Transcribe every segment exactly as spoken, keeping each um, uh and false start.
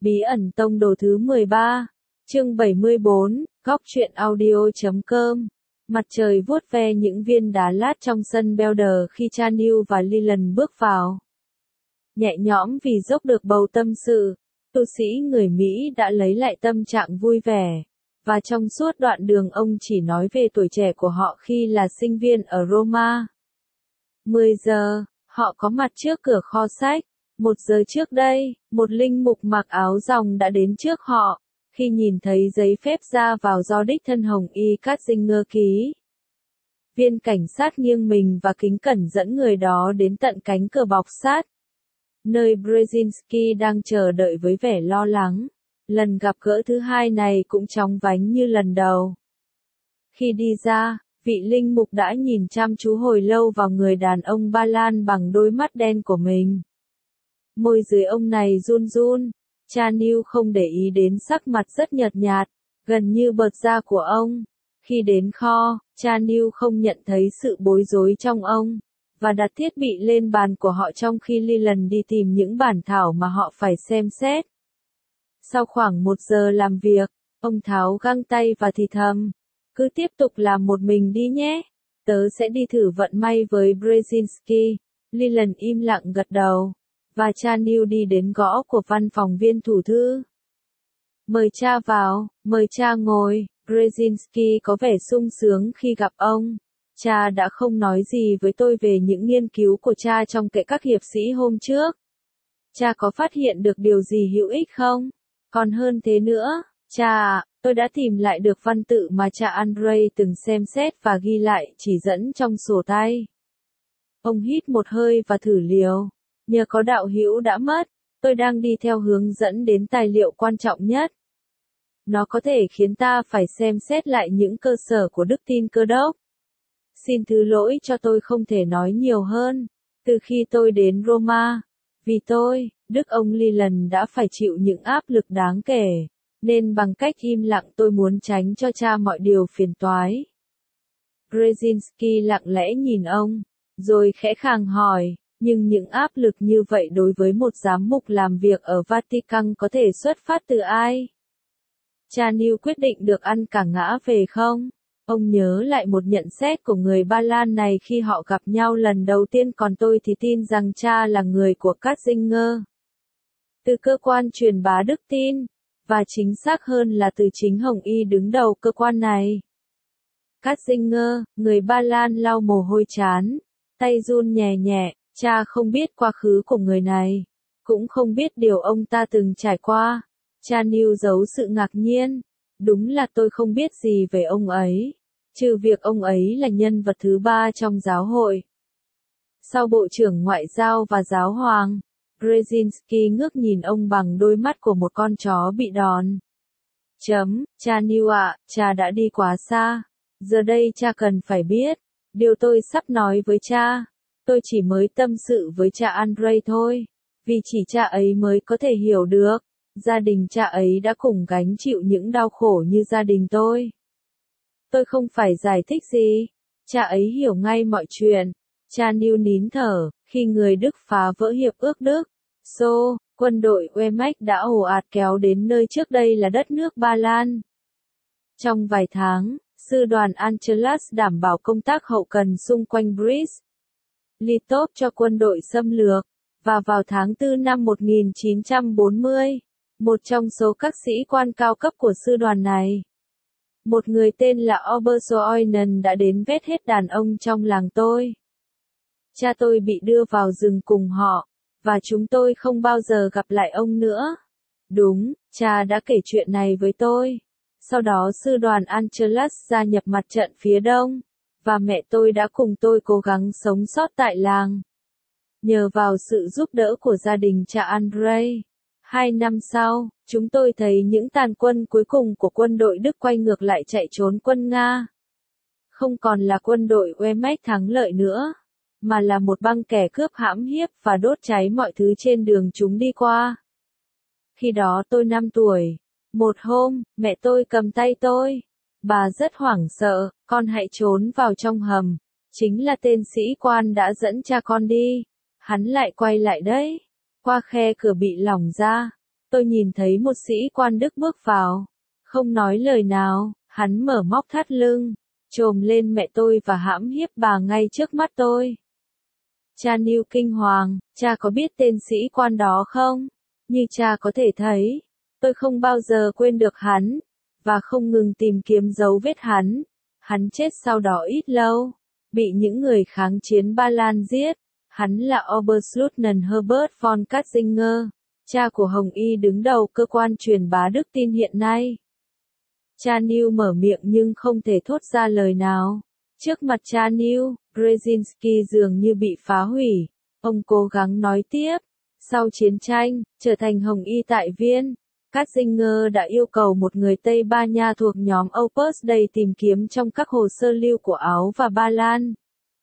Bí ẩn tông đồ thứ mười ba, chương bảy mươi bốn, góc truyện audio.com. Mặt trời vuốt ve những viên đá lát trong sân Belder khi Chanel và Leland bước vào. Nhẹ nhõm vì dốc được bầu tâm sự, tu sĩ người Mỹ đã lấy lại tâm trạng vui vẻ, và trong suốt đoạn đường ông chỉ nói về tuổi trẻ của họ khi là sinh viên ở Roma. mười giờ, họ có mặt trước cửa kho sách. Một giờ trước đây, một linh mục mặc áo ròng đã đến trước họ, khi nhìn thấy giấy phép ra vào do đích thân Hồng Y Katzinger ký. Viên cảnh sát nghiêng mình và kính cẩn dẫn người đó đến tận cánh cửa bọc sắt, nơi Brzezinski đang chờ đợi với vẻ lo lắng. Lần gặp gỡ thứ hai này cũng chóng vánh như lần đầu. Khi đi ra, vị linh mục đã nhìn chăm chú hồi lâu vào người đàn ông Ba Lan bằng đôi mắt đen của mình. Môi dưới ông này run run. Chanel không để ý đến sắc mặt rất nhợt nhạt, gần như bợt da của ông. Khi đến kho, Chanel không nhận thấy sự bối rối trong ông, và đặt thiết bị lên bàn của họ trong khi Leland đi tìm những bản thảo mà họ phải xem xét. Sau khoảng một giờ làm việc, ông tháo găng tay và thì thầm, cứ tiếp tục làm một mình đi nhé, tớ sẽ đi thử vận may với Brzezinski. Leland im lặng gật đầu, và Chanel đi đến gõ của văn phòng viên thủ thư. Mời cha vào, mời cha ngồi. Brzezinski có vẻ sung sướng khi gặp ông. Cha đã không nói gì với tôi về những nghiên cứu của cha trong kệ các hiệp sĩ hôm trước. Cha có phát hiện được điều gì hữu ích không? Còn hơn thế nữa, cha ạ, tôi đã tìm lại được văn tự mà cha Andrei từng xem xét và ghi lại chỉ dẫn trong sổ tay. Ông hít một hơi và thử liều. Nhờ có đạo hữu đã mất, tôi đang đi theo hướng dẫn đến tài liệu quan trọng nhất. Nó có thể khiến ta phải xem xét lại những cơ sở của đức tin Cơ đốc. Xin thứ lỗi cho tôi không thể nói nhiều hơn. Từ khi tôi đến Roma, vì tôi, Đức ông Leland đã phải chịu những áp lực đáng kể, nên bằng cách im lặng tôi muốn tránh cho cha mọi điều phiền toái. Brzezinski lặng lẽ nhìn ông, rồi khẽ khàng hỏi. Nhưng những áp lực như vậy đối với một giám mục làm việc ở Vatican có thể xuất phát từ ai? Chanel quyết định được ăn cả ngã về không? Ông nhớ lại một nhận xét của người Ba Lan này khi họ gặp nhau lần đầu tiên, còn tôi thì tin rằng cha là người của Katzinger. Từ cơ quan truyền bá đức tin, và chính xác hơn là từ chính Hồng Y đứng đầu cơ quan này. Katzinger, người Ba Lan lau mồ hôi trán, tay run nhẹ nhẹ. Cha không biết quá khứ của người này, cũng không biết điều ông ta từng trải qua. Chanel giấu sự ngạc nhiên. Đúng là tôi không biết gì về ông ấy, trừ việc ông ấy là nhân vật thứ ba trong giáo hội. Sau Bộ trưởng Ngoại giao và Giáo hoàng, Brzezinski ngước nhìn ông bằng đôi mắt của một con chó bị đòn. Chấm, Chanel ạ, cha đã đi quá xa. Giờ đây cha cần phải biết, điều tôi sắp nói với cha. Tôi chỉ mới tâm sự với cha Andrei thôi, vì chỉ cha ấy mới có thể hiểu được. Gia đình cha ấy đã cùng gánh chịu những đau khổ như gia đình tôi. Tôi không phải giải thích gì. Cha ấy hiểu ngay mọi chuyện. Chanel nín thở, khi người Đức phá vỡ hiệp ước Đức. Xô, quân đội Wehrmacht đã ồ ạt kéo đến nơi trước đây là đất nước Ba Lan. Trong vài tháng, sư đoàn Angelus đảm bảo công tác hậu cần xung quanh Brest Litov cho quân đội xâm lược, và vào tháng tư năm một nghìn chín trăm bốn mươi, một trong số các sĩ quan cao cấp của sư đoàn này, một người tên là Obersoinen đã đến vét hết đàn ông trong làng tôi. Cha tôi bị đưa vào rừng cùng họ, và chúng tôi không bao giờ gặp lại ông nữa. Đúng, cha đã kể chuyện này với tôi. Sau đó sư đoàn Angelus gia nhập mặt trận phía đông, và mẹ tôi đã cùng tôi cố gắng sống sót tại làng. Nhờ vào sự giúp đỡ của gia đình cha Andrei, hai năm sau, chúng tôi thấy những tàn quân cuối cùng của quân đội Đức quay ngược lại chạy trốn quân Nga. Không còn là quân đội Wehrmacht thắng lợi nữa, mà là một băng kẻ cướp hãm hiếp và đốt cháy mọi thứ trên đường chúng đi qua. Khi đó tôi năm tuổi. Một hôm, mẹ tôi cầm tay tôi. Bà rất hoảng sợ, con hãy trốn vào trong hầm. Chính là tên sĩ quan đã dẫn cha con đi. Hắn lại quay lại đấy. Qua khe cửa bị lỏng ra. Tôi nhìn thấy một sĩ quan Đức bước vào. Không nói lời nào, hắn mở móc thắt lưng, chồm lên mẹ tôi và hãm hiếp bà ngay trước mắt tôi. Cha Neil kinh hoàng, cha có biết tên sĩ quan đó không? Như cha có thể thấy, tôi không bao giờ quên được hắn, và không ngừng tìm kiếm dấu vết hắn. Hắn chết sau đó ít lâu, bị những người kháng chiến Ba Lan giết. Hắn là Oberstleutnant Herbert von Katzinger, cha của Hồng Y đứng đầu cơ quan truyền bá đức tin hiện nay. Cha Neil mở miệng nhưng không thể thốt ra lời nào. Trước mặt cha Neil, Brzezinski dường như bị phá hủy. Ông cố gắng nói tiếp. Sau chiến tranh, trở thành Hồng Y tại Viên, Katzinger đã yêu cầu một người Tây Ba Nha thuộc nhóm Opus Dei tìm kiếm trong các hồ sơ lưu của Áo và Ba Lan.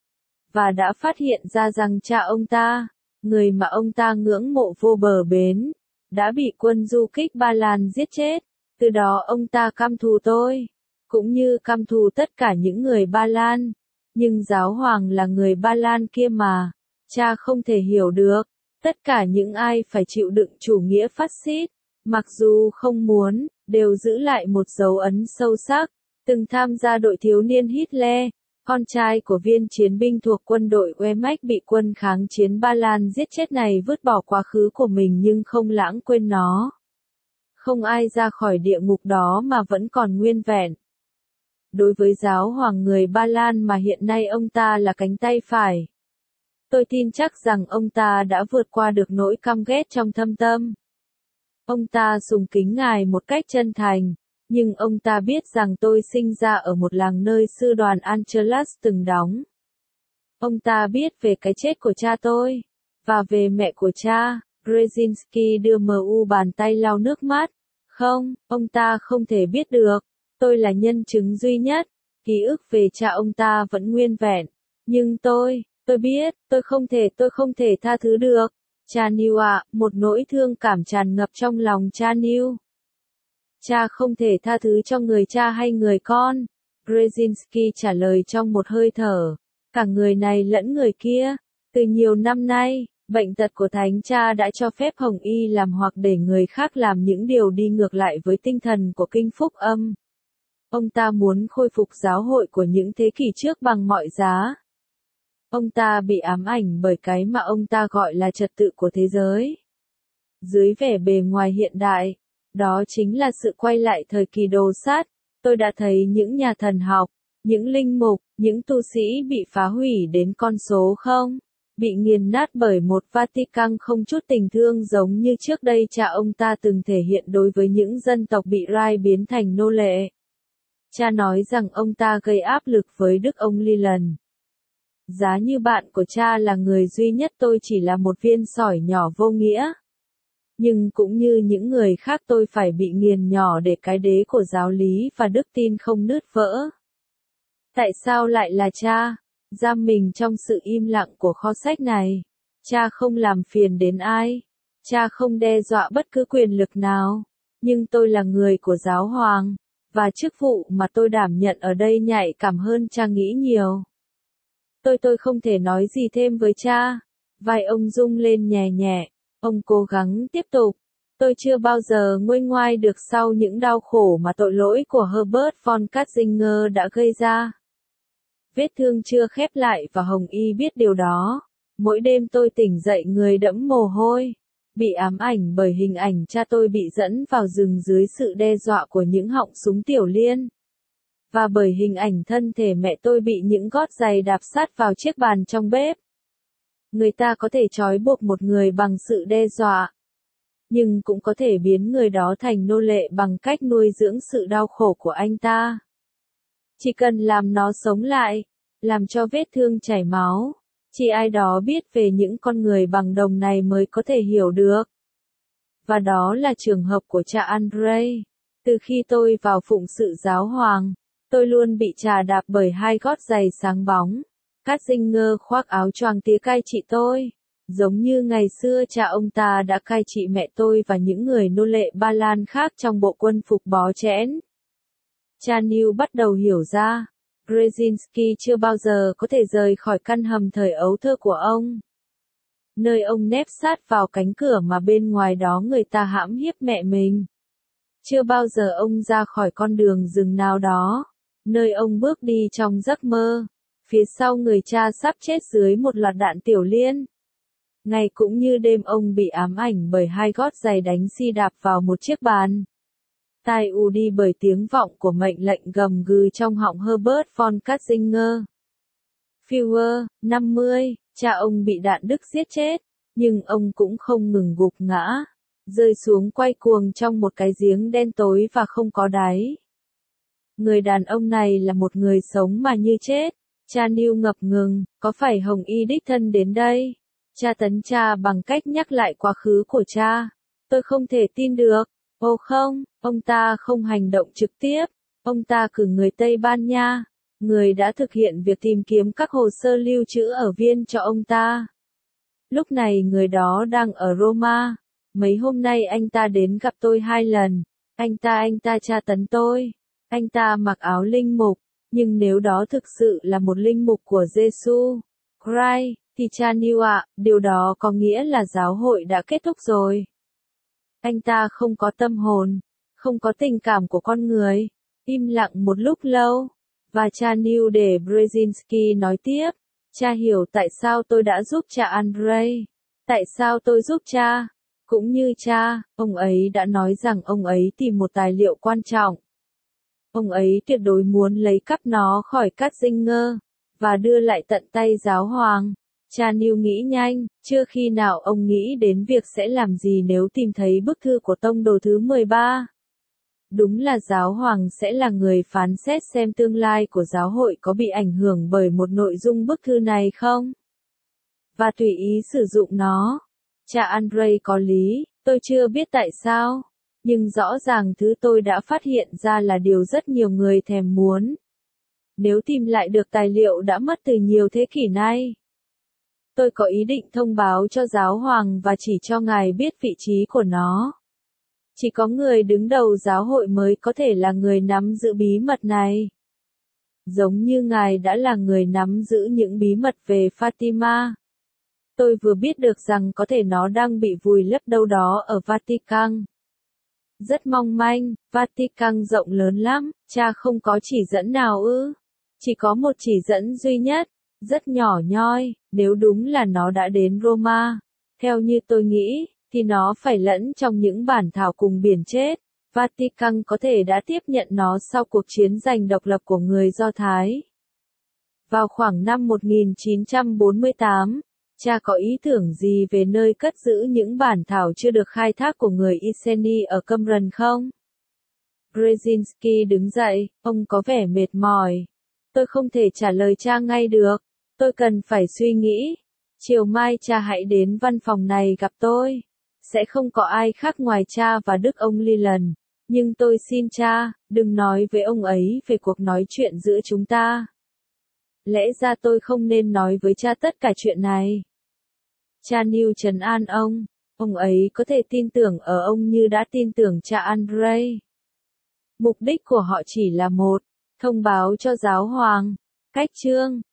Và đã phát hiện ra rằng cha ông ta, người mà ông ta ngưỡng mộ vô bờ bến, đã bị quân du kích Ba Lan giết chết. Từ đó ông ta căm thù tôi, cũng như căm thù tất cả những người Ba Lan. Nhưng giáo hoàng là người Ba Lan kia mà, cha không thể hiểu được. Tất cả những ai phải chịu đựng chủ nghĩa phát xít, mặc dù không muốn, đều giữ lại một dấu ấn sâu sắc. Từng tham gia đội thiếu niên Hitler, con trai của viên chiến binh thuộc quân đội Wehrmacht bị quân kháng chiến Ba Lan giết chết này vứt bỏ quá khứ của mình nhưng không lãng quên nó. Không ai ra khỏi địa ngục đó mà vẫn còn nguyên vẹn. Đối với giáo hoàng người Ba Lan mà hiện nay ông ta là cánh tay phải, tôi tin chắc rằng ông ta đã vượt qua được nỗi căm ghét trong thâm tâm. Ông ta sùng kính ngài một cách chân thành, nhưng ông ta biết rằng tôi sinh ra ở một làng nơi sư đoàn Angelus từng đóng. Ông ta biết về cái chết của cha tôi, và về mẹ của cha. Brzezinski đưa mờ u bàn tay lau nước mắt. Không, ông ta không thể biết được. Tôi là nhân chứng duy nhất. Ký ức về cha ông ta vẫn nguyên vẹn. Nhưng tôi, tôi biết, tôi không thể, tôi không thể tha thứ được. Cha Neil ạ, một nỗi thương cảm tràn ngập trong lòng cha Neil. Cha không thể tha thứ cho người cha hay người con. Brzezinski trả lời trong một hơi thở. Cả người này lẫn người kia. Từ nhiều năm nay, bệnh tật của thánh cha đã cho phép Hồng Y làm hoặc để người khác làm những điều đi ngược lại với tinh thần của kinh phúc âm. Ông ta muốn khôi phục giáo hội của những thế kỷ trước bằng mọi giá. Ông ta bị ám ảnh bởi cái mà ông ta gọi là trật tự của thế giới. Dưới vẻ bề ngoài hiện đại, đó chính là sự quay lại thời kỳ đồ sát. Tôi đã thấy những nhà thần học, những linh mục, những tu sĩ bị phá hủy đến con số không, bị nghiền nát bởi một Vatican không chút tình thương giống như trước đây cha ông ta từng thể hiện đối với những dân tộc bị rai biến thành nô lệ. Cha nói rằng ông ta gây áp lực với Đức ông Leland. Giá như bạn của cha là người duy nhất, tôi chỉ là một viên sỏi nhỏ vô nghĩa. Nhưng cũng như những người khác, tôi phải bị nghiền nhỏ để cái đế của giáo lý và đức tin không nứt vỡ. Tại sao lại là cha? Giam mình trong sự im lặng của kho sách này. Cha không làm phiền đến ai. Cha không đe dọa bất cứ quyền lực nào. Nhưng tôi là người của giáo hoàng, và chức vụ mà tôi đảm nhận ở đây nhạy cảm hơn cha nghĩ nhiều. Tôi tôi không thể nói gì thêm với cha. Vai ông rung lên nhẹ nhẹ. Ông cố gắng tiếp tục. Tôi chưa bao giờ nguôi ngoai được sau những đau khổ mà tội lỗi của Herbert von Katzinger đã gây ra. Vết thương chưa khép lại và Hồng Y biết điều đó. Mỗi đêm tôi tỉnh dậy người đẫm mồ hôi, bị ám ảnh bởi hình ảnh cha tôi bị dẫn vào rừng dưới sự đe dọa của những họng súng tiểu liên. Và bởi hình ảnh thân thể mẹ tôi bị những gót giày đạp sát vào chiếc bàn trong bếp. Người ta có thể trói buộc một người bằng sự đe dọa, nhưng cũng có thể biến người đó thành nô lệ bằng cách nuôi dưỡng sự đau khổ của anh ta. Chỉ cần làm nó sống lại, làm cho vết thương chảy máu. Chỉ ai đó biết về những con người bằng đồng này mới có thể hiểu được. Và đó là trường hợp của cha Andrei. Từ khi tôi vào phụng sự giáo hoàng, tôi luôn bị chà đạp bởi hai gót giày sáng bóng. Katzinger khoác áo choàng tía cai trị tôi, giống như ngày xưa cha ông ta đã cai trị mẹ tôi và những người nô lệ Ba Lan khác trong bộ quân phục bó chẽn. Cha Neil bắt đầu hiểu ra, Brzezinski chưa bao giờ có thể rời khỏi căn hầm thời ấu thơ của ông. nơi ông nép sát vào cánh cửa mà bên ngoài đó người ta hãm hiếp mẹ mình. Chưa bao giờ ông ra khỏi con đường rừng nào đó, nơi ông bước đi trong giấc mơ, phía sau người cha sắp chết dưới một loạt đạn tiểu liên. Ngày cũng như đêm ông bị ám ảnh bởi hai gót giày đánh si đạp vào một chiếc bàn. Tai u đi bởi tiếng vọng của mệnh lệnh gầm gừ trong họng Herbert von Katzinger. Führer, năm mươi, cha ông bị đạn Đức giết chết, nhưng ông cũng không ngừng gục ngã, rơi xuống quay cuồng trong một cái giếng đen tối và không có đáy. Người đàn ông này là một người sống mà như chết. Cha Neil ngập ngừng, có phải Hồng Y đích thân đến đây? Cha tấn cha bằng cách nhắc lại quá khứ của cha. Tôi không thể tin được. Ồ không, ông ta không hành động trực tiếp. Ông ta cử người Tây Ban Nha, người đã thực hiện việc tìm kiếm các hồ sơ lưu trữ ở Viên cho ông ta. Lúc này người đó đang ở Roma. Mấy hôm nay anh ta đến gặp tôi hai lần. Anh ta anh ta tra tấn tôi. Anh ta mặc áo linh mục. Nhưng nếu đó thực sự là một linh mục của Giêsu Christ, thì cha Neil ạ, điều đó có nghĩa là giáo hội đã kết thúc rồi. Anh ta không có tâm hồn, không có tình cảm của con người. Im lặng một lúc lâu, và cha Neil để Brzezinski nói tiếp. Cha hiểu tại sao tôi đã giúp cha Andrei. Tại sao tôi giúp cha? Cũng như cha, ông ấy đã nói rằng ông ấy tìm một tài liệu quan trọng. Ông ấy tuyệt đối muốn lấy cắp nó khỏi Katzinger, và đưa lại tận tay giáo hoàng. Cha Neil nghĩ nhanh, chưa khi nào ông nghĩ đến việc sẽ làm gì nếu tìm thấy bức thư của tông đồ thứ mười ba. Đúng là giáo hoàng sẽ là người phán xét xem tương lai của giáo hội có bị ảnh hưởng bởi một nội dung bức thư này không? Và tùy ý sử dụng nó. Cha Andrei có lý, tôi chưa biết tại sao. Nhưng rõ ràng thứ tôi đã phát hiện ra là điều rất nhiều người thèm muốn. Nếu tìm lại được tài liệu đã mất từ nhiều thế kỷ nay. Tôi có ý định thông báo cho giáo hoàng và chỉ cho ngài biết vị trí của nó. Chỉ có người đứng đầu giáo hội mới có thể là người nắm giữ bí mật này. Giống như ngài đã là người nắm giữ những bí mật về Fatima. Tôi vừa biết được rằng có thể nó đang bị vùi lấp đâu đó ở Vatican. Rất mong manh, Vatican rộng lớn lắm, cha không có chỉ dẫn nào ư. Chỉ có một chỉ dẫn duy nhất, rất nhỏ nhoi, nếu đúng là nó đã đến Roma. Theo như tôi nghĩ, thì nó phải lẫn trong những bản thảo cùng biển chết. Vatican có thể đã tiếp nhận nó sau cuộc chiến giành độc lập của người Do Thái. Vào khoảng năm một nghìn chín trăm bốn mươi tám, cha có ý tưởng gì về nơi cất giữ những bản thảo chưa được khai thác của người Iceni ở Qumran không? Brzezinski đứng dậy, ông có vẻ mệt mỏi. Tôi không thể trả lời cha ngay được. Tôi cần phải suy nghĩ. Chiều mai cha hãy đến văn phòng này gặp tôi. Sẽ không có ai khác ngoài cha và Đức ông Leland. Nhưng tôi xin cha, đừng nói với ông ấy về cuộc nói chuyện giữa chúng ta. Lẽ ra tôi không nên nói với cha tất cả chuyện này. Cha Neil trấn an ông, ông ấy có thể tin tưởng ở ông như đã tin tưởng cha Andrei. Mục đích của họ chỉ là một, thông báo cho giáo hoàng. Cách chương